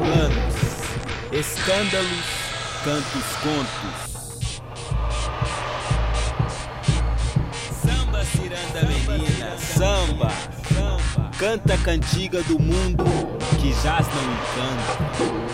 planos, escândalos, cantos, contos. Samba, ciranda, menina, samba, canta a cantiga do mundo que jaz no encanto.